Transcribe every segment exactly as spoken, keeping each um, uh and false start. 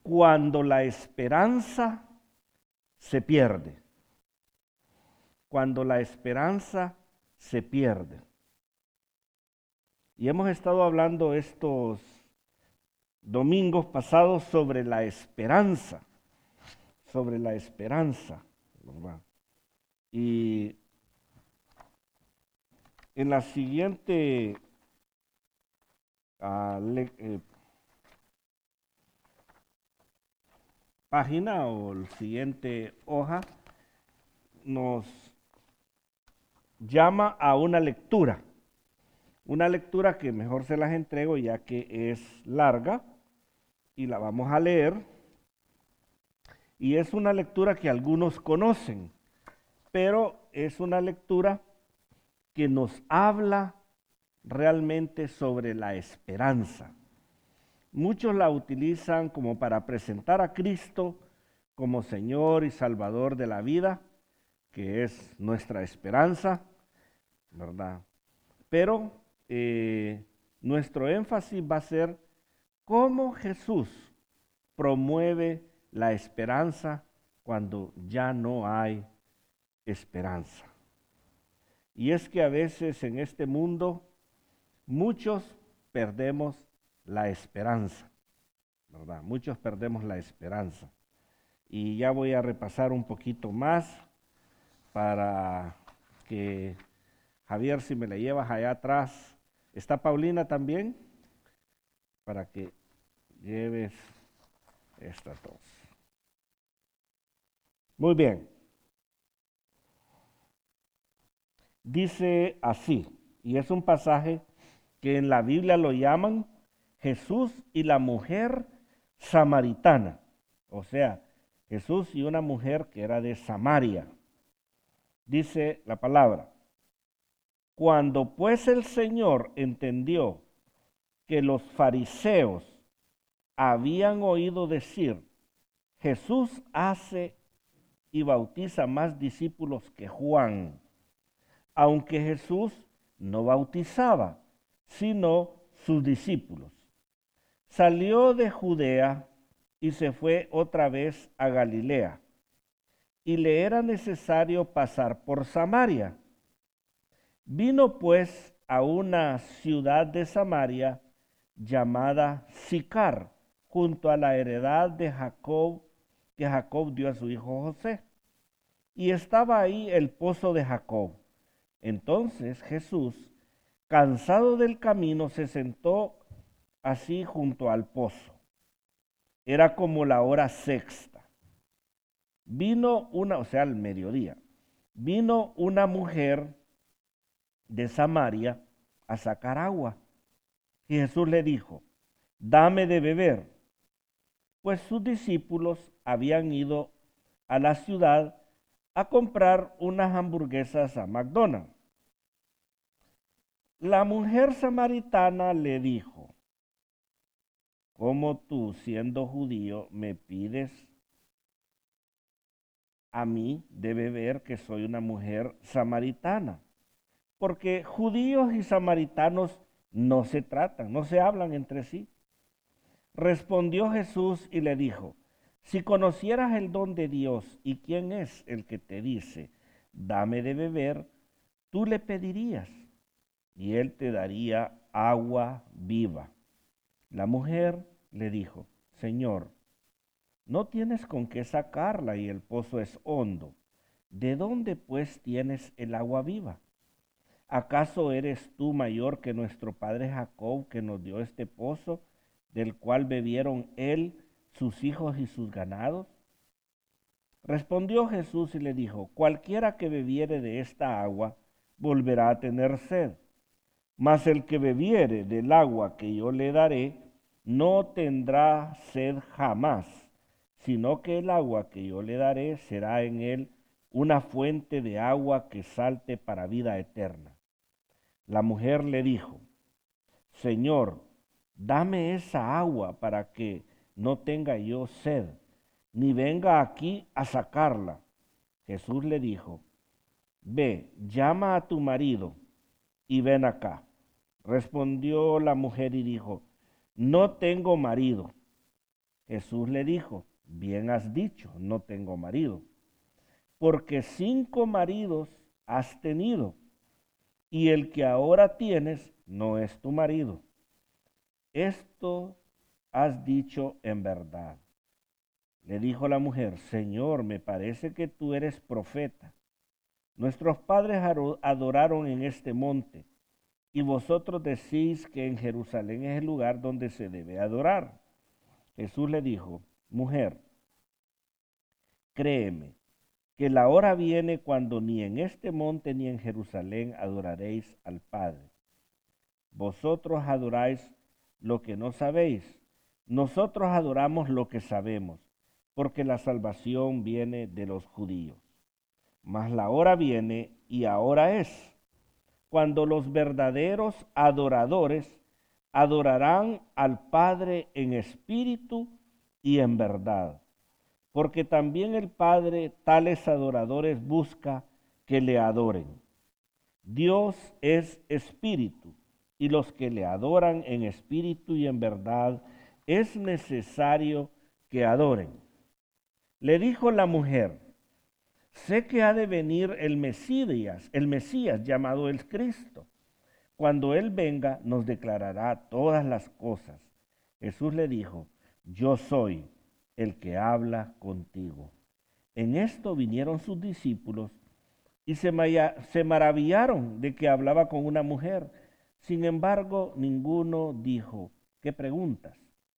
cuando la esperanza se pierde. Cuando la esperanza se pierde. Y hemos estado hablando estos domingos pasados sobre la esperanza, sobre la esperanza, ¿verdad? Y en la siguiente uh, le, eh, página o la siguiente hoja nos llama a una lectura. Una lectura que mejor se las entrego ya que es larga y la vamos a leer. Y es una lectura que algunos conocen, pero es una lectura que nos habla realmente sobre la esperanza. Muchos la utilizan como para presentar a Cristo como Señor y Salvador de la vida, que es nuestra esperanza, ¿verdad? Pero eh, nuestro énfasis va a ser cómo Jesús promueve la esperanza cuando ya no hay esperanza. Y es que a veces en este mundo muchos perdemos la esperanza, ¿verdad? Muchos perdemos la esperanza. Y ya voy a repasar un poquito más para que, Javier, si me la llevas allá atrás. ¿Está Paulina también? Para que lleves estas dos. Muy bien. Dice así, y es un pasaje que en la Biblia lo llaman Jesús y la mujer samaritana. O sea, Jesús y una mujer que era de Samaria. Dice la palabra: cuando pues el Señor entendió que los fariseos habían oído decir, Jesús hace y bautiza más discípulos que Juan, aunque Jesús no bautizaba, sino sus discípulos. Salió de Judea y se fue otra vez a Galilea, y le era necesario pasar por Samaria. Vino pues a una ciudad de Samaria llamada Sicar, junto a la heredad de Jacob, que Jacob dio a su hijo José. Y estaba ahí el pozo de Jacob. Entonces Jesús, cansado del camino, se sentó así junto al pozo. Era como la hora sexta. Vino una, o sea, al mediodía, vino una mujer de Samaria a sacar agua. Y Jesús le dijo, dame de beber. Pues sus discípulos habían ido a la ciudad a comprar unas hamburguesas a McDonald's. La mujer samaritana le dijo, ¿cómo tú, siendo judío, me pides a mí de beber, que soy una mujer samaritana? Porque judíos y samaritanos no se tratan, no se hablan entre sí. Respondió Jesús y le dijo, si conocieras el don de Dios y quién es el que te dice, dame de beber, tú le pedirías y él te daría agua viva. La mujer le dijo, Señor, no tienes con qué sacarla y el pozo es hondo. ¿De dónde pues tienes el agua viva? ¿Acaso eres tú mayor que nuestro padre Jacob, que nos dio este pozo, del cual bebieron él, sus hijos y sus ganados? Respondió Jesús y le dijo, cualquiera que bebiere de esta agua volverá a tener sed, mas el que bebiere del agua que yo le daré no tendrá sed jamás, sino que el agua que yo le daré será en él una fuente de agua que salte para vida eterna. La mujer le dijo, Señor, dame esa agua para que no tenga yo sed, ni venga aquí a sacarla. Jesús le dijo, ve, llama a tu marido y ven acá. Respondió la mujer y dijo, no tengo marido. Jesús le dijo, bien has dicho, no tengo marido, porque cinco maridos has tenido, y el que ahora tienes no es tu marido. Esto has dicho en verdad. Le dijo la mujer, Señor, me parece que tú eres profeta. Nuestros padres adoraron en este monte, y vosotros decís que en Jerusalén es el lugar donde se debe adorar. Jesús le dijo, mujer, créeme, que la hora viene cuando ni en este monte ni en Jerusalén adoraréis al Padre. Vosotros adoráis lo que no sabéis. Nosotros adoramos lo que sabemos, porque la salvación viene de los judíos. Mas la hora viene, y ahora es, cuando los verdaderos adoradores adorarán al Padre en espíritu y en verdad, porque también el Padre tales adoradores busca que le adoren. Dios es espíritu, y los que le adoran en espíritu y en verdad es necesario que adoren. Le dijo la mujer, sé que ha de venir el Mesías, el Mesías llamado el Cristo. Cuando Él venga, nos declarará todas las cosas. Jesús le dijo, yo soy el que habla contigo. En esto vinieron sus discípulos y se, se maravillaron de que hablaba con una mujer. Sin embargo, ninguno dijo, ¿qué preguntas?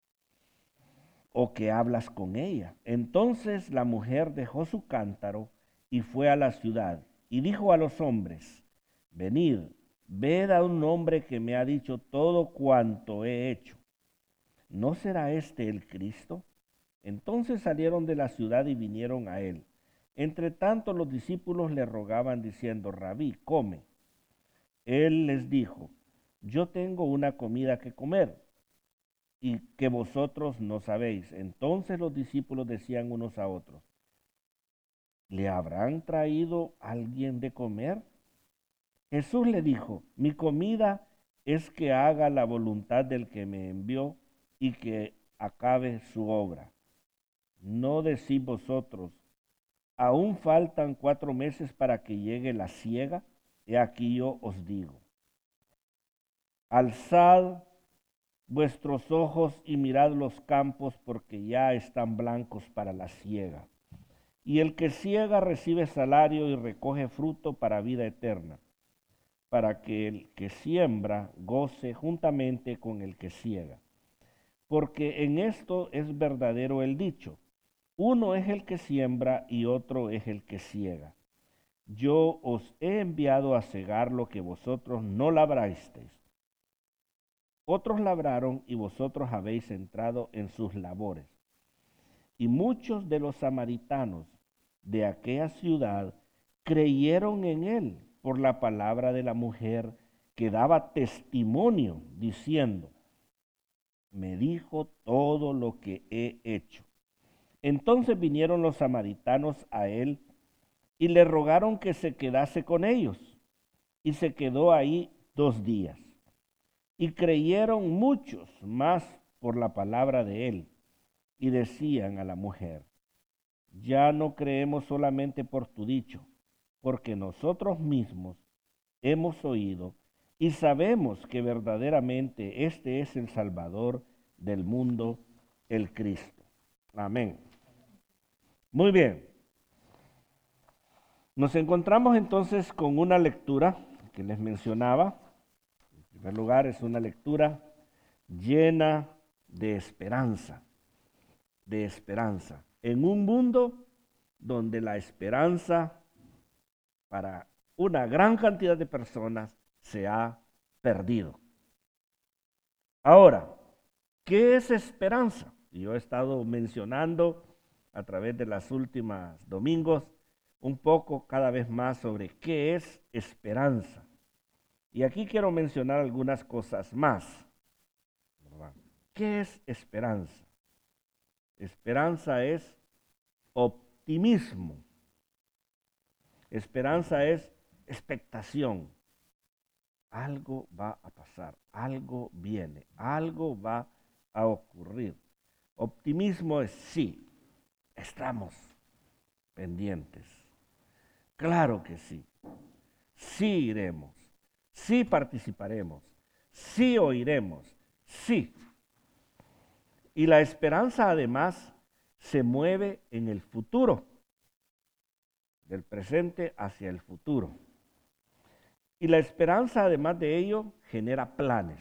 ¿O qué hablas con ella? Entonces la mujer dejó su cántaro y fue a la ciudad y dijo a los hombres, venid, ved a un hombre que me ha dicho todo cuanto he hecho. ¿No será este el Cristo? Entonces salieron de la ciudad y vinieron a él. Entre tanto los discípulos le rogaban diciendo, Rabí, come. Él les dijo, yo tengo una comida que comer y que vosotros no sabéis. Entonces los discípulos decían unos a otros, ¿le habrán traído alguien de comer? Jesús le dijo, mi comida es que haga la voluntad del que me envió y que acabe su obra. ¿No decís vosotros, aún faltan cuatro meses para que llegue la siega? He aquí yo os digo, alzad vuestros ojos y mirad los campos, porque ya están blancos para la siega. Y el que siega recibe salario y recoge fruto para vida eterna, para que el que siembra goce juntamente con el que siega. Porque en esto es verdadero el dicho, uno es el que siembra y otro es el que siega. Yo os he enviado a segar lo que vosotros no labrasteis. Otros labraron y vosotros habéis entrado en sus labores. Y muchos de los samaritanos de aquella ciudad creyeron en él por la palabra de la mujer que daba testimonio diciendo, me dijo todo lo que he hecho. Entonces vinieron los samaritanos a él y le rogaron que se quedase con ellos. Y se quedó ahí dos días. Y creyeron muchos más por la palabra de él. Y decían a la mujer, ya no creemos solamente por tu dicho, porque nosotros mismos hemos oído y sabemos que verdaderamente este es el Salvador del mundo, el Cristo. Amén. Muy bien. Nos encontramos entonces con una lectura que les mencionaba. En primer lugar, es una lectura llena de esperanza, de esperanza. En un mundo donde la esperanza para una gran cantidad de personas se ha perdido. Ahora, ¿qué es esperanza? Yo he estado mencionando a través de las últimas domingos un poco cada vez más sobre qué es esperanza. Y aquí quiero mencionar algunas cosas más. ¿Qué es esperanza? Esperanza es optimismo. Esperanza es expectación. Algo va a pasar, algo viene, algo va a ocurrir. Optimismo es sí, estamos pendientes. Claro que sí. Sí iremos, sí participaremos, sí oiremos, sí. Y la esperanza además se mueve en el futuro, del presente hacia el futuro. Y la esperanza además de ello genera planes,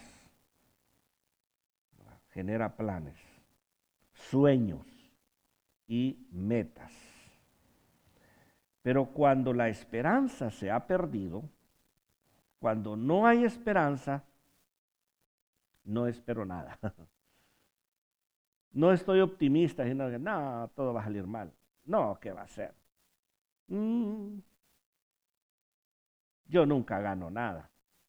genera planes, sueños y metas. Pero cuando la esperanza se ha perdido, cuando no hay esperanza, no espero nada. No estoy optimista diciendo que no, todo va a salir mal. No, ¿qué va a ser? Mm, yo nunca gano nada.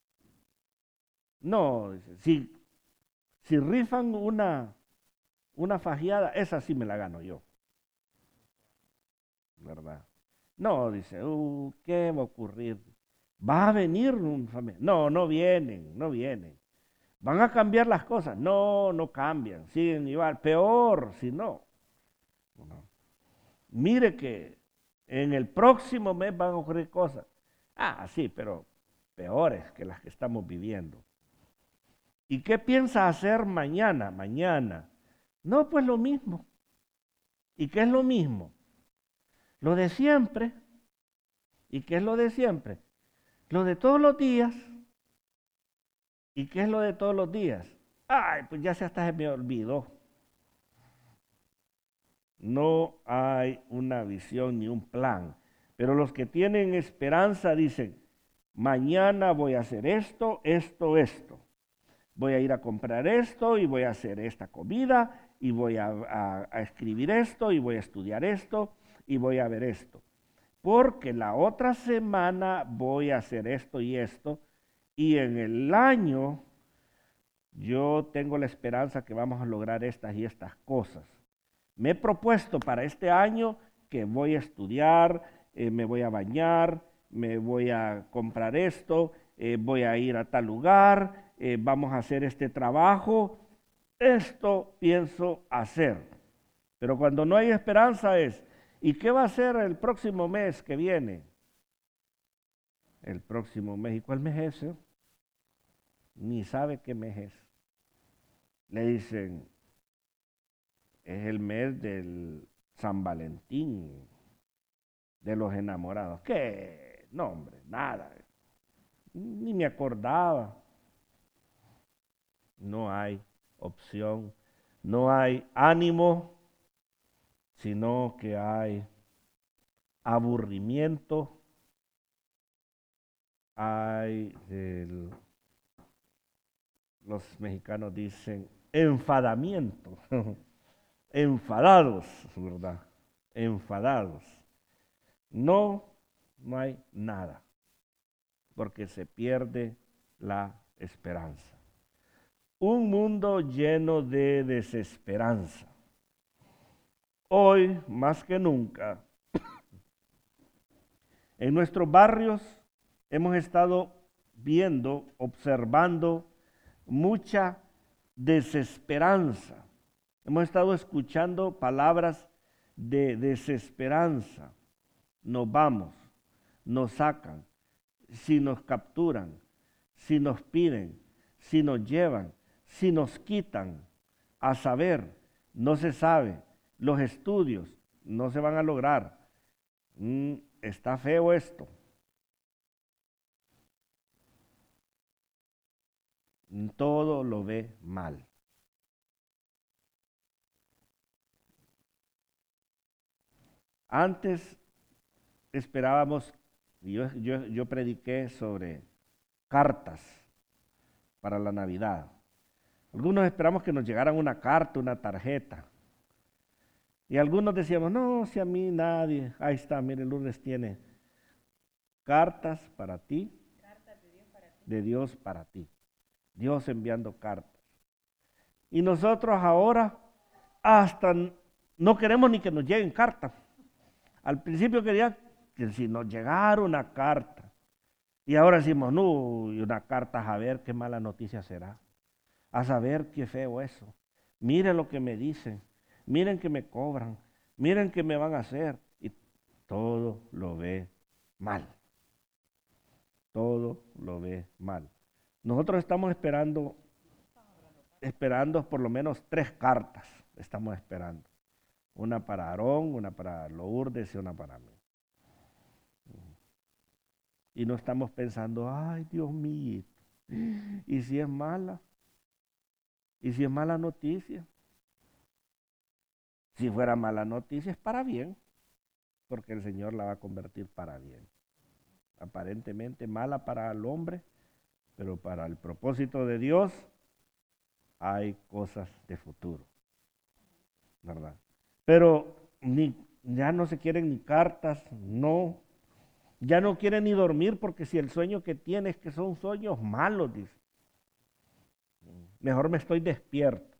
No, si, si rifan una, una fajeada, esa sí me la gano yo. ¿Verdad? No, dice, uh, ¿qué va a ocurrir? ¿Va a venir un familiar? No, no vienen, no vienen. ¿Van a cambiar las cosas? No, no cambian, siguen igual. Peor si no. no. Mire que en el próximo mes van a ocurrir cosas. Ah, sí, pero peores que las que estamos viviendo. ¿Y qué piensa hacer mañana? Mañana. No, pues lo mismo. ¿Y qué es lo mismo? Lo de siempre. ¿Y qué es lo de siempre? Lo de todos los días. ¿Y qué es lo de todos los días? Ay, pues ya se hasta se me olvidó. No hay una visión ni un plan. Pero los que tienen esperanza dicen, mañana voy a hacer esto, esto, esto. Voy a ir a comprar esto y voy a hacer esta comida y voy a, a, a escribir esto y voy a estudiar esto y voy a ver esto. Porque la otra semana voy a hacer esto y esto y en el año yo tengo la esperanza que vamos a lograr estas y estas cosas. Me he propuesto para este año que voy a estudiar, eh, me voy a bañar, me voy a comprar esto, eh, voy a ir a tal lugar, eh, vamos a hacer este trabajo. Esto pienso hacer. Pero cuando no hay esperanza es, ¿y qué va a hacer el próximo mes que viene? El próximo mes. ¿Y cuál mes es ese? Ni sabe qué mes es. Le dicen, es el mes del San Valentín, de los enamorados. ¿Qué? No, hombre, nada. Ni me acordaba. No hay opción, no hay ánimo, sino que hay aburrimiento, hay, el, los mexicanos dicen, enfadamiento, enfadados, ¿verdad? Enfadados. No, no hay nada, porque se pierde la esperanza. Un mundo lleno de desesperanza. Hoy, más que nunca, en nuestros barrios hemos estado viendo, observando mucha desesperanza. Hemos estado escuchando palabras de desesperanza. Nos vamos, nos sacan, si nos capturan, si nos piden, si nos llevan, si nos quitan, a saber, no se sabe, los estudios no se van a lograr. Mm, está feo esto. Todo lo ve mal. Antes esperábamos, yo, yo, yo prediqué sobre cartas para la Navidad. Algunos esperamos que nos llegaran una carta, una tarjeta. Y algunos decíamos, no, si a mí nadie. Ahí está, mire, Lourdes tiene cartas para ti, cartas de Dios para ti. De Dios para ti. Dios enviando cartas. Y nosotros ahora hasta no queremos ni que nos lleguen cartas. Al principio quería que si nos llegara una carta. Y ahora decimos, no, una carta a ver qué mala noticia será. A saber qué feo eso. Mire lo que me dicen. miren que me cobran, miren que me van a hacer. Y todo lo ve mal. Todo lo ve mal. Nosotros estamos esperando, esperando por lo menos tres cartas, estamos esperando. Una para Aarón, una para Lourdes y una para mí. Y no estamos pensando, ay Dios mío, ¿y si es mala? ¿Y si es mala noticia? Si fuera mala noticia es para bien, porque el Señor la va a convertir para bien. Aparentemente mala para el hombre, pero para el propósito de Dios hay cosas de futuro, ¿verdad? Pero ni, ya no se quieren ni cartas, no. Ya no quieren ni dormir porque si el sueño que tiene es que son sueños malos, dice. Mejor me estoy despierto.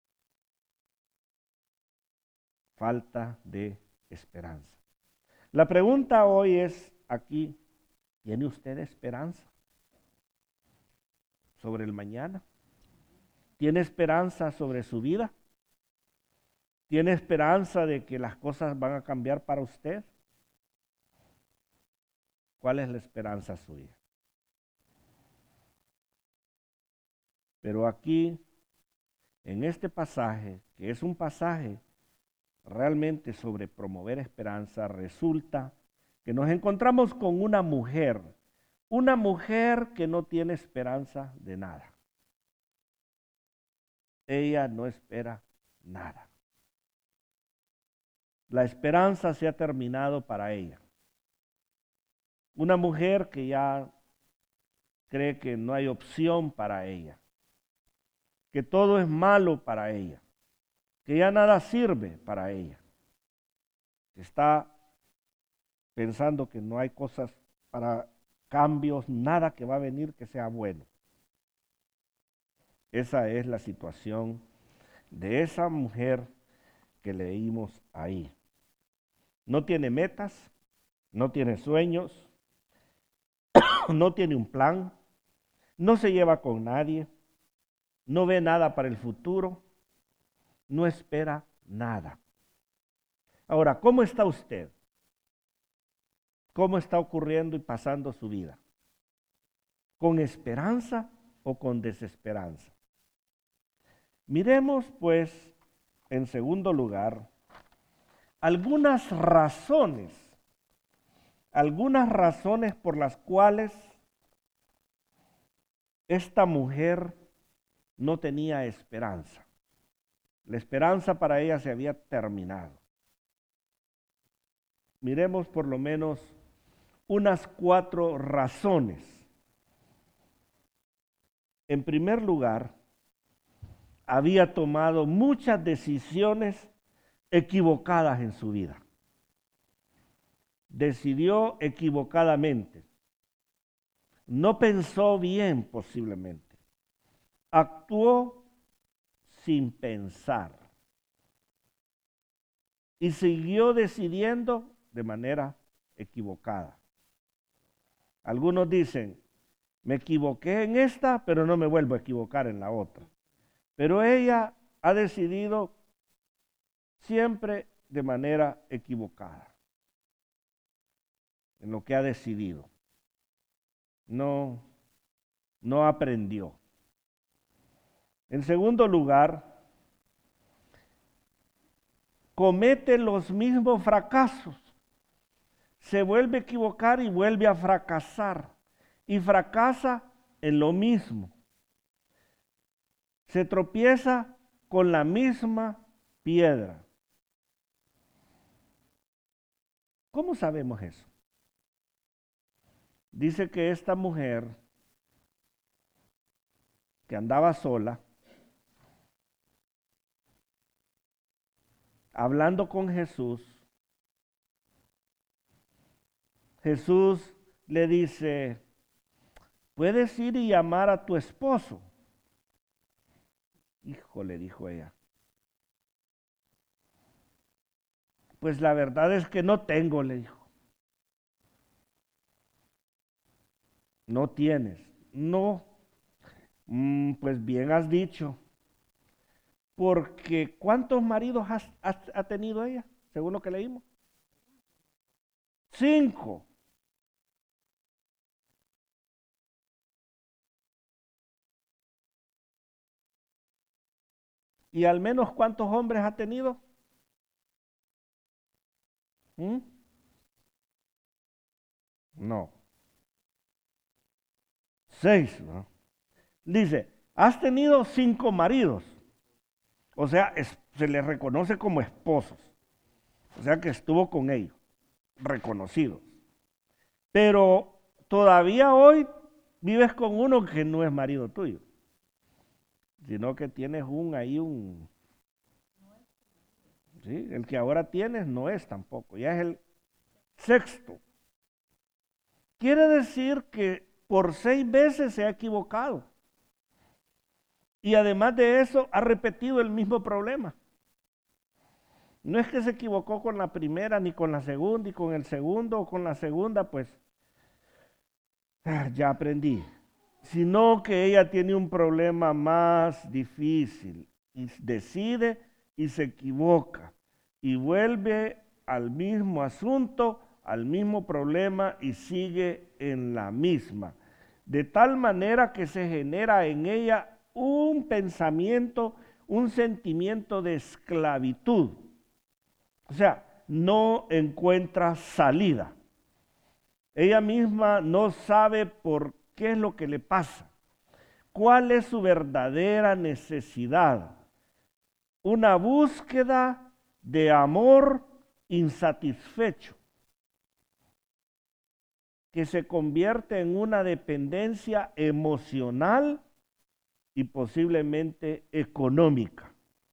Falta de esperanza. La pregunta hoy es aquí, ¿tiene usted esperanza sobre el mañana? ¿Tiene esperanza sobre su vida? ¿Tiene esperanza de que las cosas van a cambiar para usted? ¿Cuál es la esperanza suya? Pero aquí, en este pasaje, que es un pasaje realmente sobre promover esperanza, resulta que nos encontramos con una mujer, una mujer que no tiene esperanza de nada. Ella no espera nada. La esperanza se ha terminado para ella. Una mujer que ya cree que no hay opción para ella, que todo es malo para ella, que ya nada sirve para ella. Está pensando que no hay cosas para cambios, nada que va a venir que sea bueno. Esa es la situación de esa mujer que leímos ahí. No tiene metas, no tiene sueños, no tiene un plan, no se lleva con nadie, no ve nada para el futuro, no espera nada. Ahora, ¿cómo está usted? ¿Cómo está ocurriendo y pasando su vida? ¿Con esperanza o con desesperanza? Miremos, pues, en segundo lugar, algunas razones, algunas razones por las cuales esta mujer no tenía esperanza. La esperanza para ella se había terminado. Miremos por lo menos unas cuatro razones. En primer lugar, había tomado muchas decisiones equivocadas en su vida. Decidió equivocadamente. No pensó bien posiblemente. Actuó sin pensar. Y siguió decidiendo de manera equivocada. Algunos dicen, me equivoqué en esta, pero no me vuelvo a equivocar en la otra. Pero ella ha decidido siempre de manera equivocada en lo que ha decidido. No, no aprendió. En segundo lugar, comete los mismos fracasos. Se vuelve a equivocar y vuelve a fracasar. Y fracasa en lo mismo. Se tropieza con la misma piedra. ¿Cómo sabemos eso? Dice que esta mujer que andaba sola, hablando con Jesús, Jesús le dice, ¿puedes ir y llamar a tu esposo? Hijo, le dijo ella. Pues la verdad es que no tengo, le dijo. No tienes. No. Mm, pues bien has dicho. Porque ¿cuántos maridos has- has- ha tenido ella, según lo que leímos? Cinco. ¿Y al menos cuántos hombres ha tenido? ¿Mm? No. Seis, ¿no? Dice, has tenido cinco maridos. O sea, es- se les reconoce como esposos. O sea que estuvo con ellos, reconocidos. Pero todavía hoy vives con uno que no es marido tuyo, sino que tienes un ahí un, ¿sí? El que ahora tienes no es tampoco, ya es el sexto. Quiere decir que por seis veces se ha equivocado. Y además de eso, ha repetido el mismo problema. No es que se equivocó con la primera, ni con la segunda, y con el segundo, o con la segunda, pues ah, ya aprendí. Sino que ella tiene un problema más difícil y decide y se equivoca y vuelve al mismo asunto, al mismo problema y sigue en la misma. De tal manera que se genera en ella un pensamiento, un sentimiento de esclavitud. O sea, no encuentra salida. Ella misma no sabe por qué es lo que le pasa. ¿Cuál es su verdadera necesidad? Una búsqueda de amor insatisfecho que se convierte en una dependencia emocional y posiblemente económica.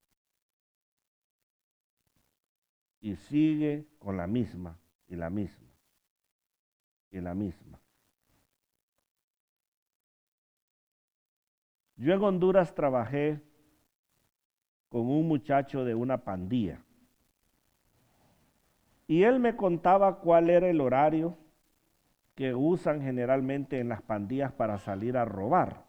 Y sigue con la misma y la misma y la misma. Yo en Honduras trabajé con un muchacho de una pandilla. Y él me contaba cuál era el horario que usan generalmente en las pandillas para salir a robar.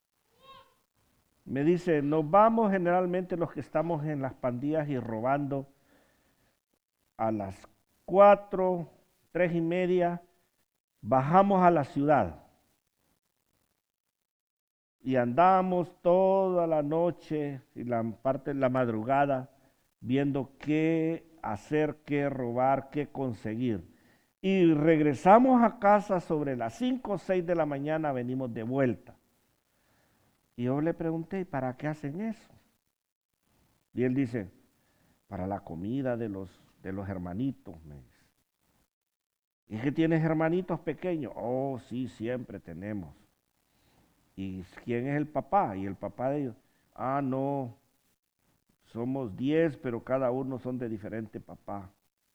Me dice, nos vamos generalmente los que estamos en las pandillas y robando a las cuatro, tres y media, bajamos a la ciudad y andamos toda la noche y la parte de la madrugada viendo qué hacer, qué robar, qué conseguir. Y regresamos a casa sobre las cinco o seis de la mañana, venimos de vuelta. Y yo le pregunté, ¿para qué hacen eso? Y él dice, para la comida de los, de los hermanitos, me dice. ¿Y que tienes hermanitos pequeños? Oh, sí, siempre tenemos. ¿Y quién es el papá? Y el papá de ellos, ah, no, somos diez, pero cada uno son de diferente papá.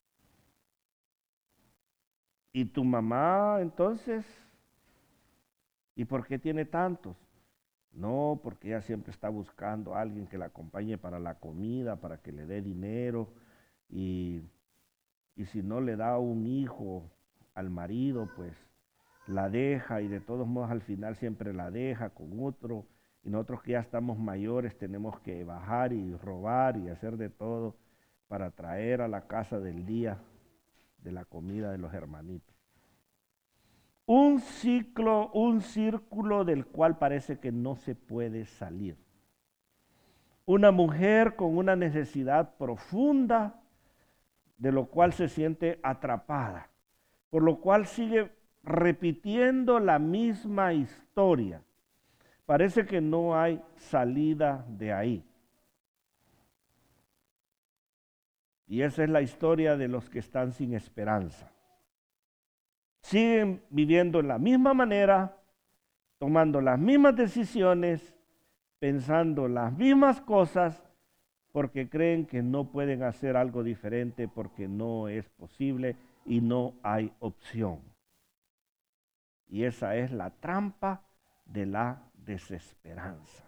¿Y tu mamá entonces? ¿Y por qué tiene tantos? No, porque ella siempre está buscando a alguien que la acompañe para la comida, para que le dé dinero. Y, y si no le da un hijo al marido, pues la deja y de todos modos al final siempre la deja con otro. Y nosotros que ya estamos mayores tenemos que bajar y robar y hacer de todo para traer a la casa del día de la comida de los hermanitos. Un ciclo, un círculo del cual parece que no se puede salir. Una mujer con una necesidad profunda, de lo cual se siente atrapada, por lo cual sigue repitiendo la misma historia. Parece que no hay salida de ahí. Y esa es la historia de los que están sin esperanza. Siguen viviendo en la misma manera, tomando las mismas decisiones, pensando las mismas cosas, porque creen que no pueden hacer algo diferente, porque no es posible y no hay opción. Y esa es la trampa de la desesperanza.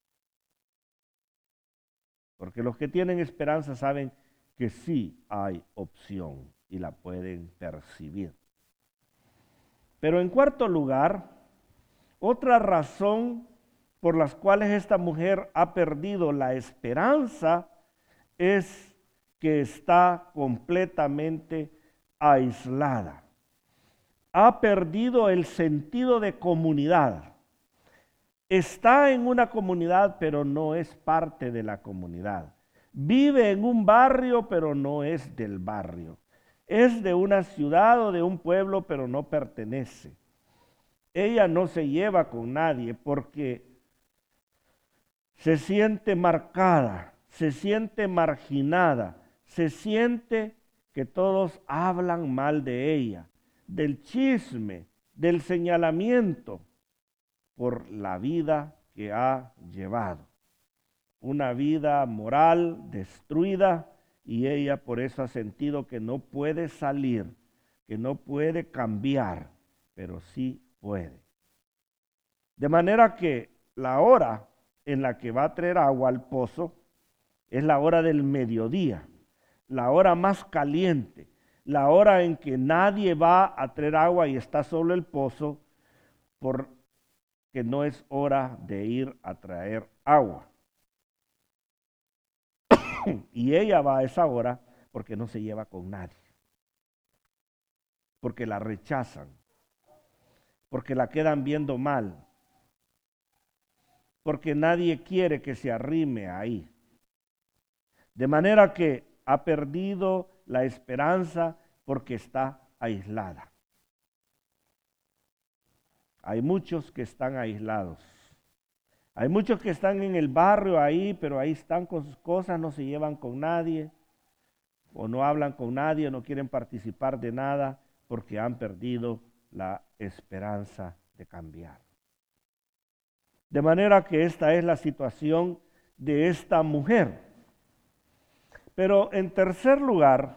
Porque los que tienen esperanza saben que sí hay opción y la pueden percibir. Pero en cuarto lugar, otra razón por las cuales esta mujer ha perdido la esperanza es que está completamente aislada. Ha perdido el sentido de comunidad. Está en una comunidad, pero no es parte de la comunidad. Vive en un barrio, pero no es del barrio. Es de una ciudad o de un pueblo, pero no pertenece. Ella no se lleva con nadie porque se siente marcada, se siente marginada, se siente que todos hablan mal de ella, del chisme, del señalamiento por la vida que ha llevado. Una vida moral destruida y ella por eso ha sentido que no puede salir, que no puede cambiar, pero sí puede. De manera que la hora en la que va a traer agua al pozo es la hora del mediodía, la hora más caliente, la hora en que nadie va a traer agua y está solo el pozo, porque no es hora de ir a traer agua. Y ella va a esa hora porque no se lleva con nadie, porque la rechazan, porque la quedan viendo mal, porque nadie quiere que se arrime ahí. De manera que ha perdido la esperanza porque está aislada. Hay muchos que están aislados. Hay muchos que están en el barrio ahí, pero ahí están con sus cosas, no se llevan con nadie, o no hablan con nadie, no quieren participar de nada, porque han perdido la esperanza de cambiar. De manera que esta es la situación de esta mujer. Pero en tercer lugar,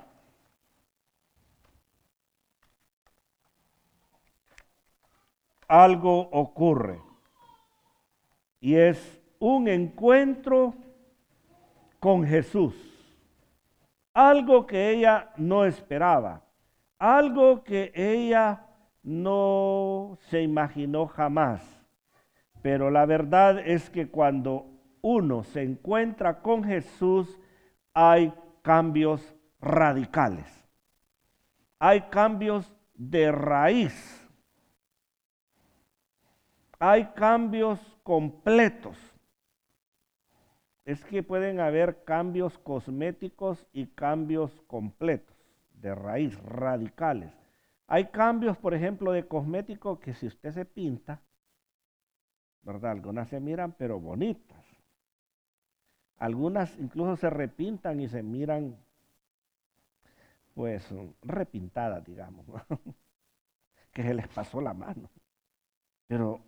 algo ocurre. Y es un encuentro con Jesús. Algo que ella no esperaba. Algo que ella no se imaginó jamás. Pero la verdad es que cuando uno se encuentra con Jesús, hay cambios radicales. Hay cambios de raíz. Hay cambios completos. Es que pueden haber cambios cosméticos y cambios completos, de raíz, radicales. Hay cambios, por ejemplo, de cosméticos que si usted se pinta, ¿verdad? Algunas se miran pero bonitas. Algunas incluso se repintan y se miran, pues, repintadas, digamos, que se les pasó la mano. Pero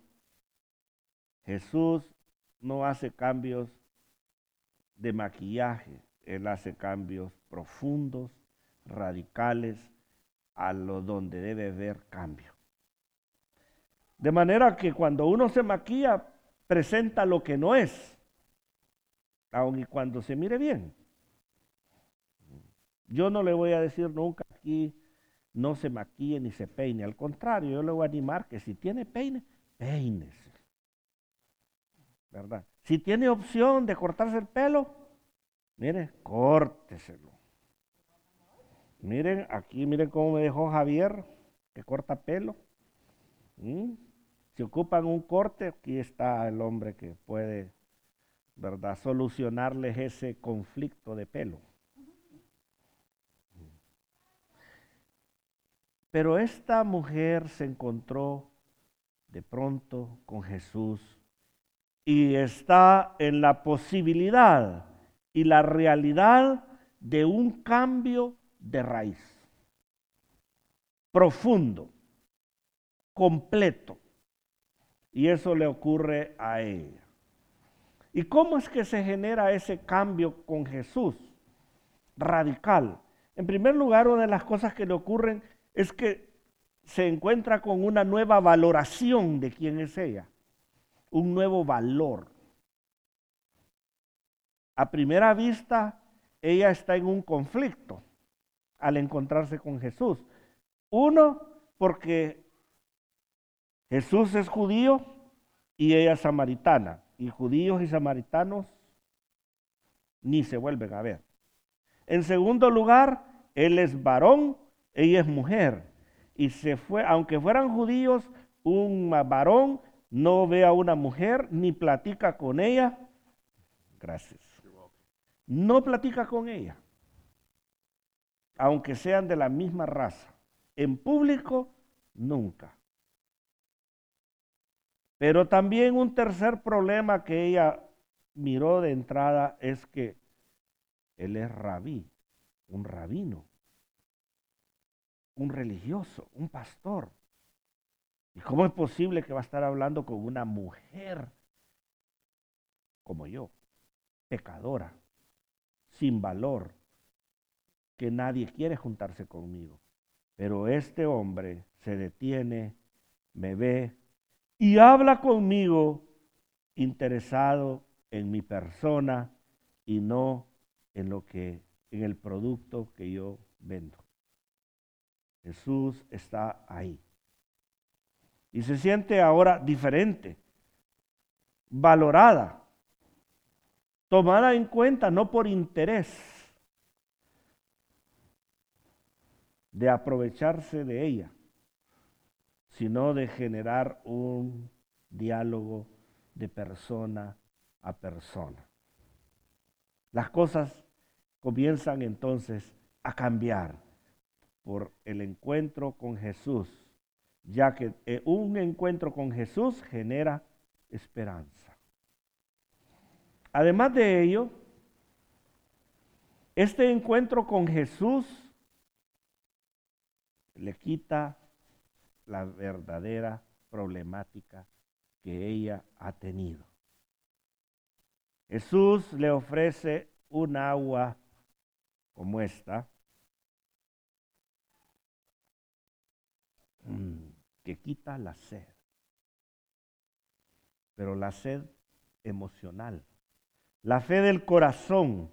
Jesús no hace cambios de maquillaje, Él hace cambios profundos, radicales, a lo donde debe haber cambio. De manera que cuando uno se maquilla, presenta lo que no es, aun y cuando se mire bien. Yo no le voy a decir nunca aquí no se maquille ni se peine, al contrario, yo le voy a animar que si tiene peine, peínese. ¿Verdad? Si tiene opción de cortarse el pelo, mire, córteselo. Miren, aquí miren cómo me dejó Javier, que corta pelo. ¿Mm? Si ocupan un corte, aquí está el hombre que puede, ¿verdad?, solucionarles ese conflicto de pelo. Pero esta mujer se encontró de pronto con Jesús y está en la posibilidad y la realidad de un cambio de raíz profundo, completo. Y eso le ocurre a ella. ¿Y cómo es que se genera ese cambio con Jesús? Radical. En primer lugar, una de las cosas que le ocurren es que se encuentra con una nueva valoración de quién es ella. Un nuevo valor. A primera vista, ella está en un conflicto al encontrarse con Jesús. Uno, porque Jesús es judío y ella es samaritana. y judíos y samaritanos ni se vuelven a ver. En segundo lugar, él es varón, ella es mujer. Y se fue, aunque fueran judíos, un varón no ve a una mujer ni platica con ella. Gracias. No platica con ella, aunque sean de la misma raza. En público, nunca. Pero también un tercer problema que ella miró de entrada es que él es rabí, un rabino, un religioso, un pastor. ¿Y cómo es posible que va a estar hablando con una mujer como yo, pecadora, sin valor, que nadie quiere juntarse conmigo? Pero este hombre se detiene, me ve y habla conmigo interesado en mi persona y no en lo que, en el producto que yo vendo. Jesús está ahí. Y se siente ahora diferente, valorada, tomada en cuenta no por interés de aprovecharse de ella, sino de generar un diálogo de persona a persona. Las cosas comienzan entonces a cambiar por el encuentro con Jesús, ya que un encuentro con Jesús genera esperanza. Además de ello, este encuentro con Jesús le quita la verdadera problemática que ella ha tenido. Jesús le ofrece un agua como esta, que quita la sed, pero la sed emocional, la fe del corazón,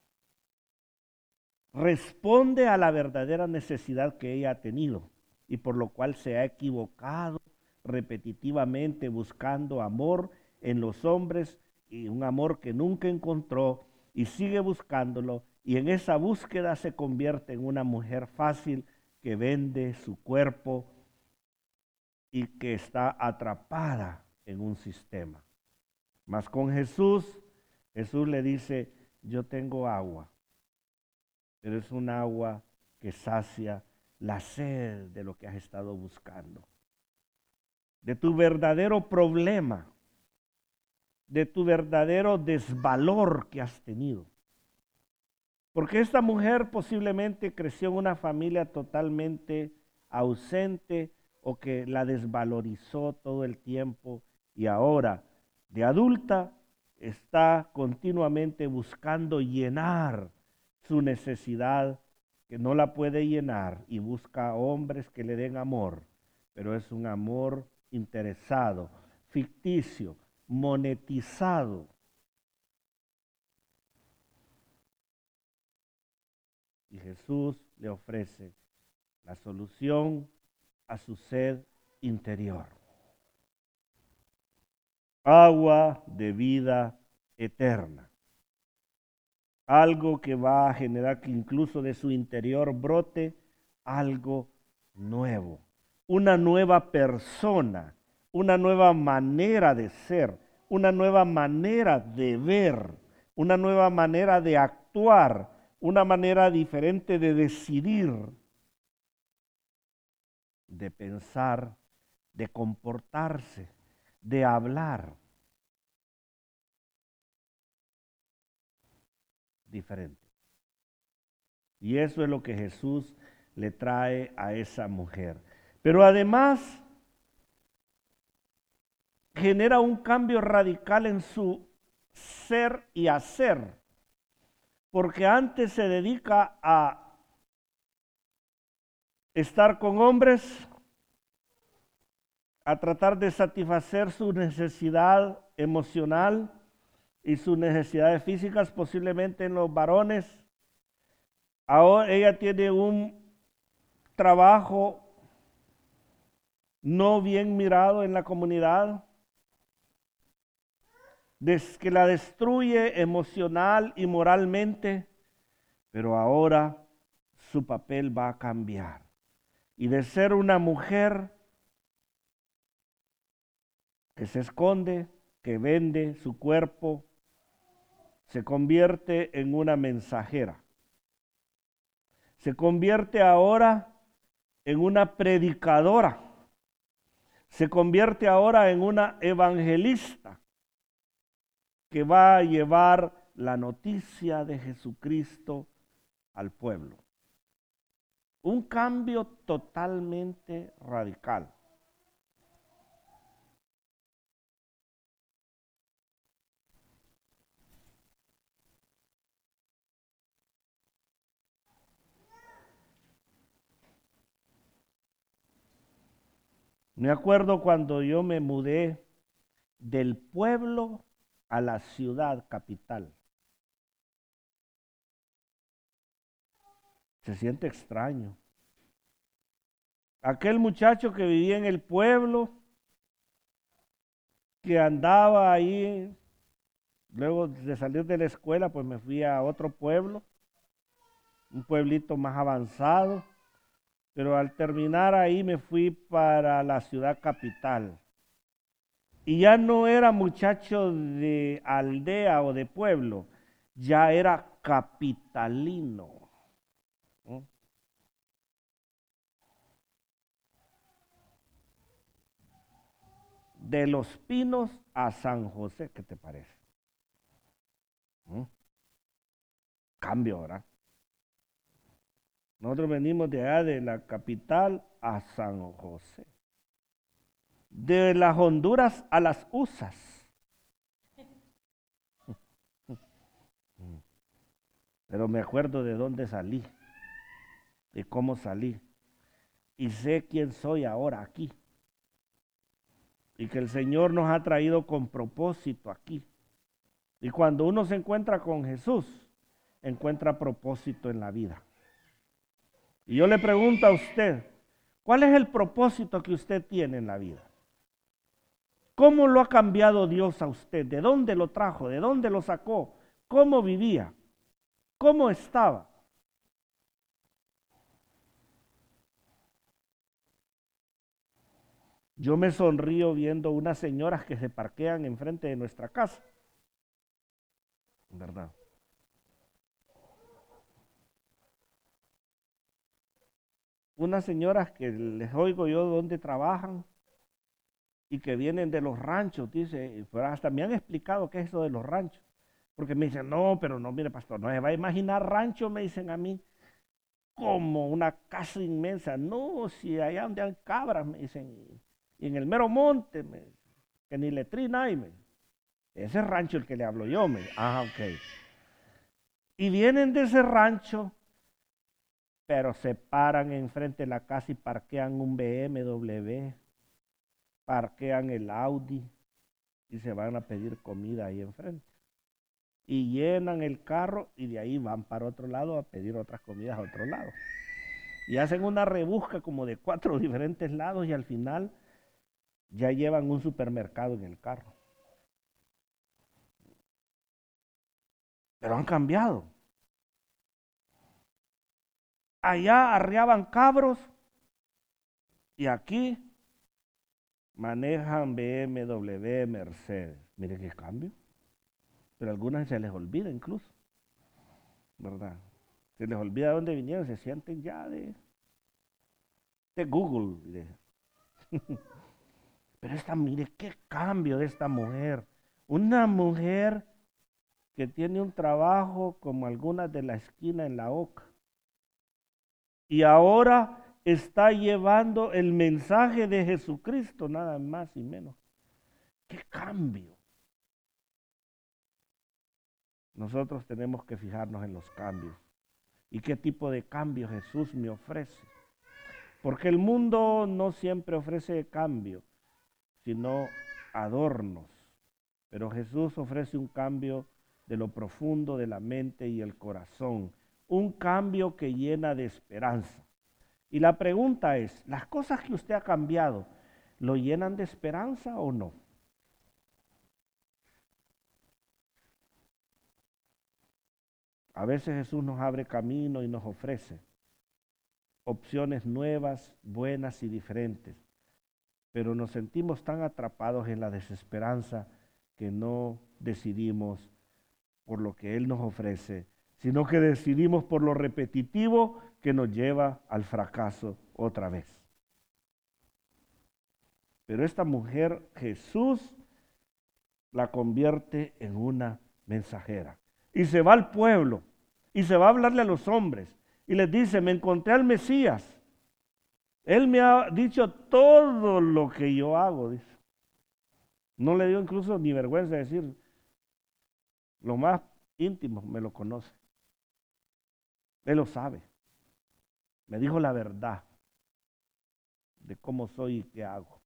responde a la verdadera necesidad que ella ha tenido y por lo cual se ha equivocado repetitivamente buscando amor en los hombres y un amor que nunca encontró y sigue buscándolo, y en esa búsqueda se convierte en una mujer fácil que vende su cuerpo y que está atrapada en un sistema. Mas con Jesús, Jesús le dice, yo tengo agua, pero es un agua que sacia la sed de lo que has estado buscando, de tu verdadero problema, de tu verdadero desvalor que has tenido. Porque esta mujer posiblemente creció en una familia totalmente ausente o que la desvalorizó todo el tiempo y ahora de adulta está continuamente buscando llenar su necesidad que no la puede llenar y busca hombres que le den amor, pero es un amor interesado, ficticio, monetizado. Y Jesús le ofrece la solución a su sed interior. Agua de vida eterna. Algo que va a generar que incluso de su interior brote algo nuevo. Una nueva persona, una nueva manera de ser, una nueva manera de ver, una nueva manera de actuar, una manera diferente de decidir, de pensar, de comportarse, de hablar. Diferente. Y eso es lo que Jesús le trae a esa mujer. Pero además genera un cambio radical en su ser y hacer, porque antes se dedica a estar con hombres, a tratar de satisfacer su necesidad emocional y sus necesidades físicas, posiblemente en los varones. Ahora ella tiene un trabajo no bien mirado en la comunidad. des- que la destruye emocional y moralmente, pero ahora su papel va a cambiar. Y de ser una mujer que se esconde, que vende su cuerpo, se convierte en una mensajera. Se convierte ahora en una predicadora. Se convierte ahora en una evangelista que va a llevar la noticia de Jesucristo al pueblo. Un cambio totalmente radical. Me acuerdo cuando yo me mudé del pueblo a la ciudad capital. Se siente extraño. Aquel muchacho que vivía en el pueblo, que andaba ahí, luego de salir de la escuela, pues me fui a otro pueblo, un pueblito más avanzado, pero al terminar ahí me fui para la ciudad capital. Y ya no era muchacho de aldea o de pueblo, ya era capitalino. ¿Mm? De Los Pinos a San José, ¿qué te parece? ¿Mm? Cambio, ¿verdad? Nosotros venimos de allá de la capital a San José. De las Honduras a las U S As. Pero me acuerdo de dónde salí, de cómo salí. Y sé quién soy ahora aquí. Y que el Señor nos ha traído con propósito aquí. Y cuando uno se encuentra con Jesús, encuentra propósito en la vida. Y yo le pregunto a usted, ¿cuál es el propósito que usted tiene en la vida? ¿Cómo lo ha cambiado Dios a usted? ¿De dónde lo trajo? ¿De dónde lo sacó? ¿Cómo vivía? ¿Cómo estaba? Yo me sonrío viendo unas señoras que se parquean enfrente de nuestra casa. ¿Verdad? Unas señoras que les oigo yo dónde trabajan y que vienen de los ranchos, dice, pero hasta me han explicado qué es eso de los ranchos. Porque me dicen, no, pero no, mire, pastor, no se va a imaginar rancho, me dicen a mí, como una casa inmensa. No, si allá donde hay cabras, me dicen, y en el mero monte, me, que ni letrina hay, me. Ese es rancho el que le hablo yo, me. Ah, ok. Y vienen de ese rancho, pero se paran enfrente de la casa y parquean un B M W, parquean el Audi y se van a pedir comida ahí enfrente. Y llenan el carro y de ahí van para otro lado a pedir otras comidas a otro lado. Y hacen una rebusca como de cuatro diferentes lados y al final ya llevan un supermercado en el carro. Pero han cambiado. Allá arreaban cabros y aquí manejan B M W, Mercedes. Mire qué cambio. Pero a algunas se les olvida incluso, ¿verdad? Se les olvida de dónde vinieron, se sienten ya de, de Google. De. Pero esta, mire qué cambio de esta mujer. Una mujer que tiene un trabajo como algunas de la esquina en la Oca. Y ahora está llevando el mensaje de Jesucristo, nada más y menos. ¡Qué cambio! Nosotros tenemos que fijarnos en los cambios. ¿Y qué tipo de cambio Jesús me ofrece? Porque el mundo no siempre ofrece cambio, sino adornos. Pero Jesús ofrece un cambio de lo profundo de la mente y el corazón. Un cambio que llena de esperanza. Y la pregunta es, ¿las cosas que usted ha cambiado lo llenan de esperanza o no? A veces Jesús nos abre camino y nos ofrece opciones nuevas, buenas y diferentes, pero nos sentimos tan atrapados en la desesperanza que no decidimos por lo que Él nos ofrece, sino que decidimos por lo repetitivo que nos lleva al fracaso otra vez. Pero esta mujer, Jesús la convierte en una mensajera. Y se va al pueblo, y se va a hablarle a los hombres, y les dice, me encontré al Mesías. Él me ha dicho todo lo que yo hago, dice. No le dio incluso ni vergüenza de decir, lo más íntimo me lo conoce. Él lo sabe. Me dijo la verdad de cómo soy y qué hago.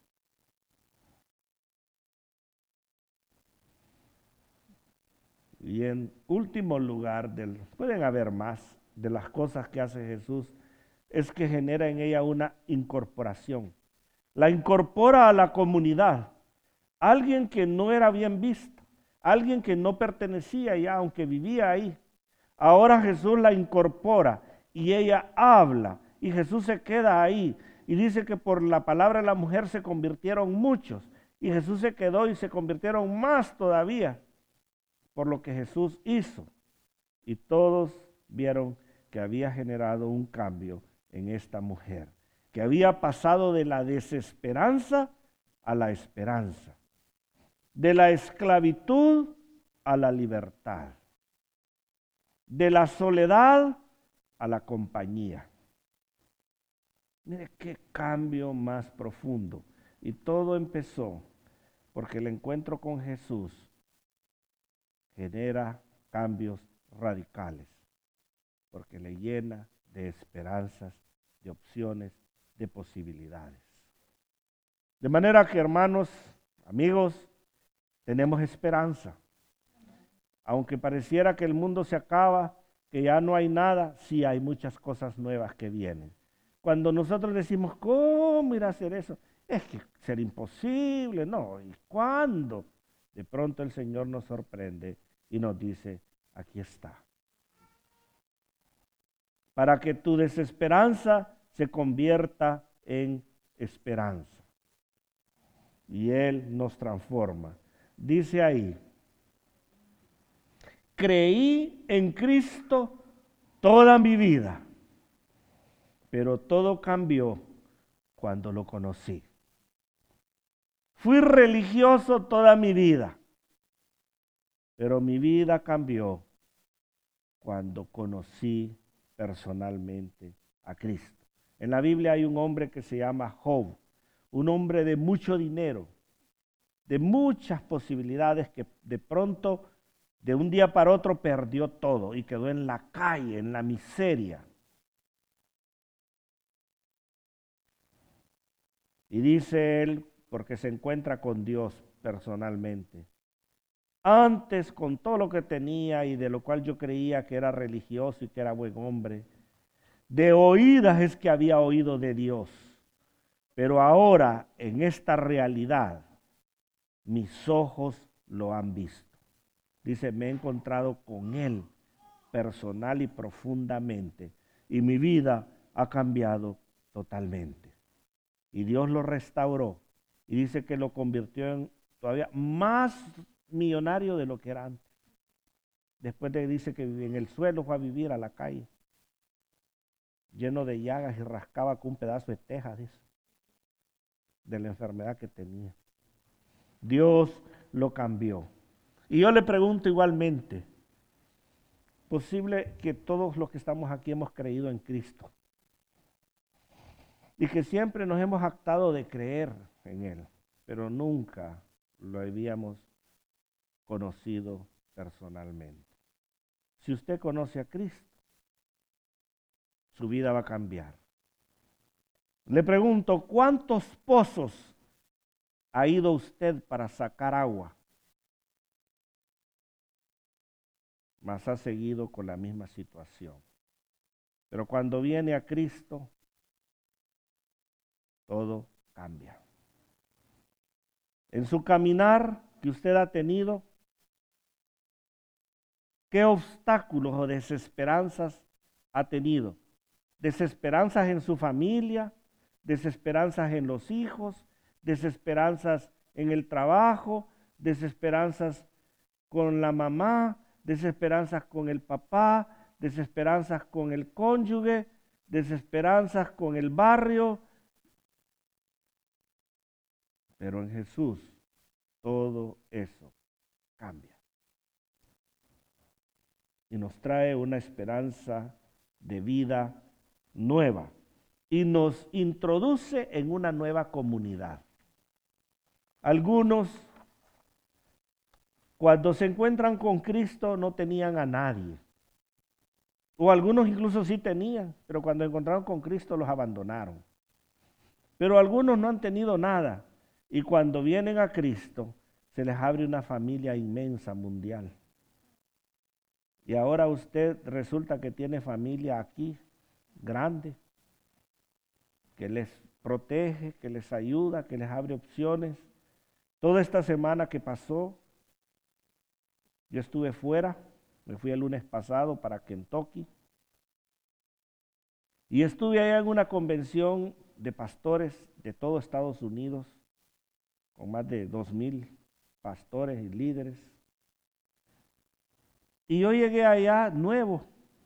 Y en último lugar, del, pueden haber más de las cosas que hace Jesús, es que genera en ella una incorporación. La incorpora a la comunidad. Alguien que no era bien visto, alguien que no pertenecía ya, aunque vivía ahí. Ahora Jesús la incorpora y ella habla y Jesús se queda ahí. Y dice que por la palabra de la mujer se convirtieron muchos. Y Jesús se quedó y se convirtieron más todavía por lo que Jesús hizo. Y todos vieron que había generado un cambio en esta mujer, que había pasado de la desesperanza a la esperanza, de la esclavitud a la libertad, de la soledad a la compañía. Mire qué cambio más profundo. Y todo empezó porque el encuentro con Jesús genera cambios radicales, porque le llena de esperanzas, de opciones, de posibilidades. De manera que, hermanos, amigos, tenemos esperanza. Aunque pareciera que el mundo se acaba, que ya no hay nada, sí hay muchas cosas nuevas que vienen. Cuando nosotros decimos, ¿cómo ir a hacer eso? Es que será imposible, ¿no? ¿Y cuándo? De pronto el Señor nos sorprende y nos dice, aquí está. Para que tu desesperanza se convierta en esperanza. Y Él nos transforma. Dice ahí, creí en Cristo toda mi vida, pero todo cambió cuando lo conocí. Fui religioso toda mi vida, pero mi vida cambió cuando conocí personalmente a Cristo. En la Biblia hay un hombre que se llama Job, un hombre de mucho dinero, de muchas posibilidades, que de pronto, de un día para otro, perdió todo y quedó en la calle, en la miseria. Y dice él, porque se encuentra con Dios personalmente, antes con todo lo que tenía y de lo cual yo creía que era religioso y que era buen hombre, de oídas es que había oído de Dios, pero ahora en esta realidad mis ojos lo han visto. Dice, me he encontrado con Él personal y profundamente y mi vida ha cambiado totalmente. Y Dios lo restauró y dice que lo convirtió en todavía más millonario de lo que era antes. Después de dice que vivía en el suelo, fue a vivir a la calle, lleno de llagas y rascaba con un pedazo de teja, dice, de la enfermedad que tenía. Dios lo cambió. Y yo le pregunto igualmente, posible que todos los que estamos aquí hemos creído en Cristo y que siempre nos hemos jactado de creer en Él, pero nunca lo habíamos conocido personalmente. Si usted conoce a Cristo, su vida va a cambiar. Le pregunto, ¿cuántos pozos ha ido usted para sacar agua? Mas ha seguido con la misma situación. Pero cuando viene a Cristo, todo cambia. En su caminar que usted ha tenido, ¿Qué obstáculos o desesperanzas ha tenido? Desesperanzas en su familia, desesperanzas en los hijos, desesperanzas en el trabajo, desesperanzas con la mamá, desesperanzas con el papá, desesperanzas con el cónyuge, desesperanzas con el barrio. Pero en Jesús todo eso cambia. Y nos trae una esperanza de vida nueva. Y nos introduce en una nueva comunidad. Algunos, cuando se encuentran con Cristo, no tenían a nadie. O algunos incluso sí tenían, pero cuando encontraron con Cristo los abandonaron. Pero algunos no han tenido nada. Y cuando vienen a Cristo, se les abre una familia inmensa, mundial. Y ahora usted resulta que tiene familia aquí, grande, que les protege, que les ayuda, que les abre opciones. Toda esta semana que pasó, yo estuve fuera, me fui el lunes pasado para Kentucky, y estuve allá en una convención de pastores de todo Estados Unidos, con más de dos mil pastores y líderes. Y yo llegué allá nuevo,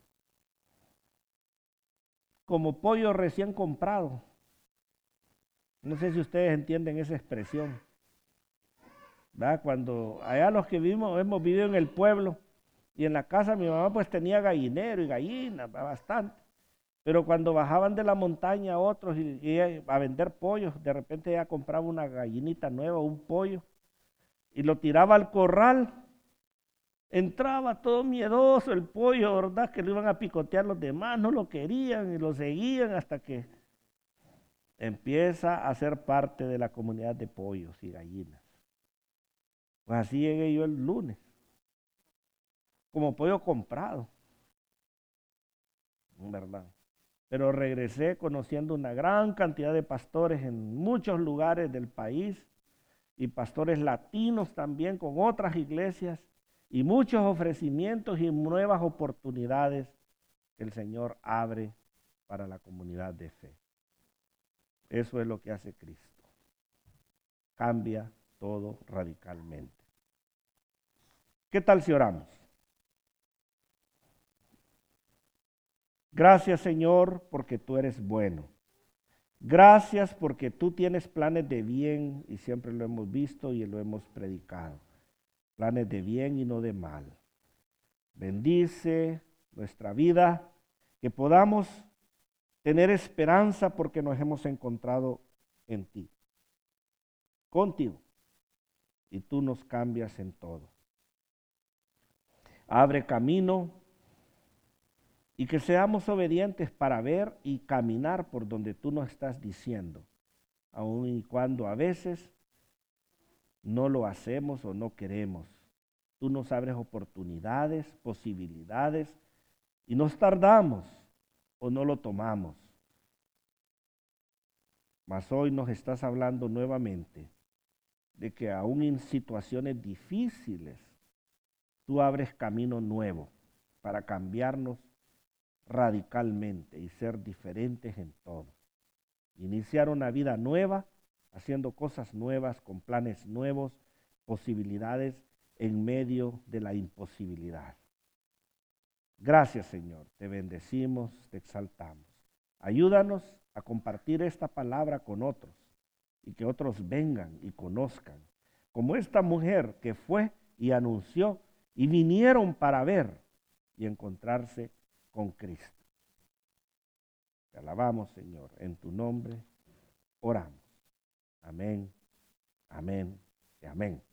como pollo recién comprado. No sé si ustedes entienden esa expresión. ¿Verdad? Cuando allá los que vivimos, hemos vivido en el pueblo, y en la casa mi mamá pues tenía gallinero y gallinas, bastante. Pero cuando bajaban de la montaña otros y, y a vender pollos, de repente ella compraba una gallinita nueva, un pollo, y lo tiraba al corral. Entraba todo miedoso el pollo, ¿verdad? Que lo iban a picotear los demás, no lo querían y lo seguían hasta que empieza a ser parte de la comunidad de pollos y gallinas. Pues así llegué yo el lunes, como pollo comprado, ¿verdad? Pero regresé conociendo una gran cantidad de pastores en muchos lugares del país y pastores latinos también con otras iglesias y muchos ofrecimientos y nuevas oportunidades que el Señor abre para la comunidad de fe. Eso es lo que hace Cristo. Cambia todo radicalmente. ¿Qué tal si oramos? Gracias, Señor, porque tú eres bueno. Gracias porque tú tienes planes de bien y siempre lo hemos visto y lo hemos predicado. Planes de bien y no de mal. Bendice nuestra vida, que podamos tener esperanza porque nos hemos encontrado en ti, contigo, y tú nos cambias en todo. Abre camino y que seamos obedientes para ver y caminar por donde tú nos estás diciendo, aun y cuando a veces no lo hacemos o no queremos. Tú nos abres oportunidades, posibilidades, y nos tardamos o no lo tomamos. Mas hoy nos estás hablando nuevamente de que aún en situaciones difíciles, tú abres camino nuevo para cambiarnos radicalmente y ser diferentes en todo. Iniciar una vida nueva, haciendo cosas nuevas, con planes nuevos, posibilidades en medio de la imposibilidad. Gracias, Señor, te bendecimos, te exaltamos. Ayúdanos a compartir esta palabra con otros y que otros vengan y conozcan, como esta mujer que fue y anunció y vinieron para ver y encontrarse con Cristo. Te alabamos, Señor, en tu nombre oramos. Amén, amén y amén.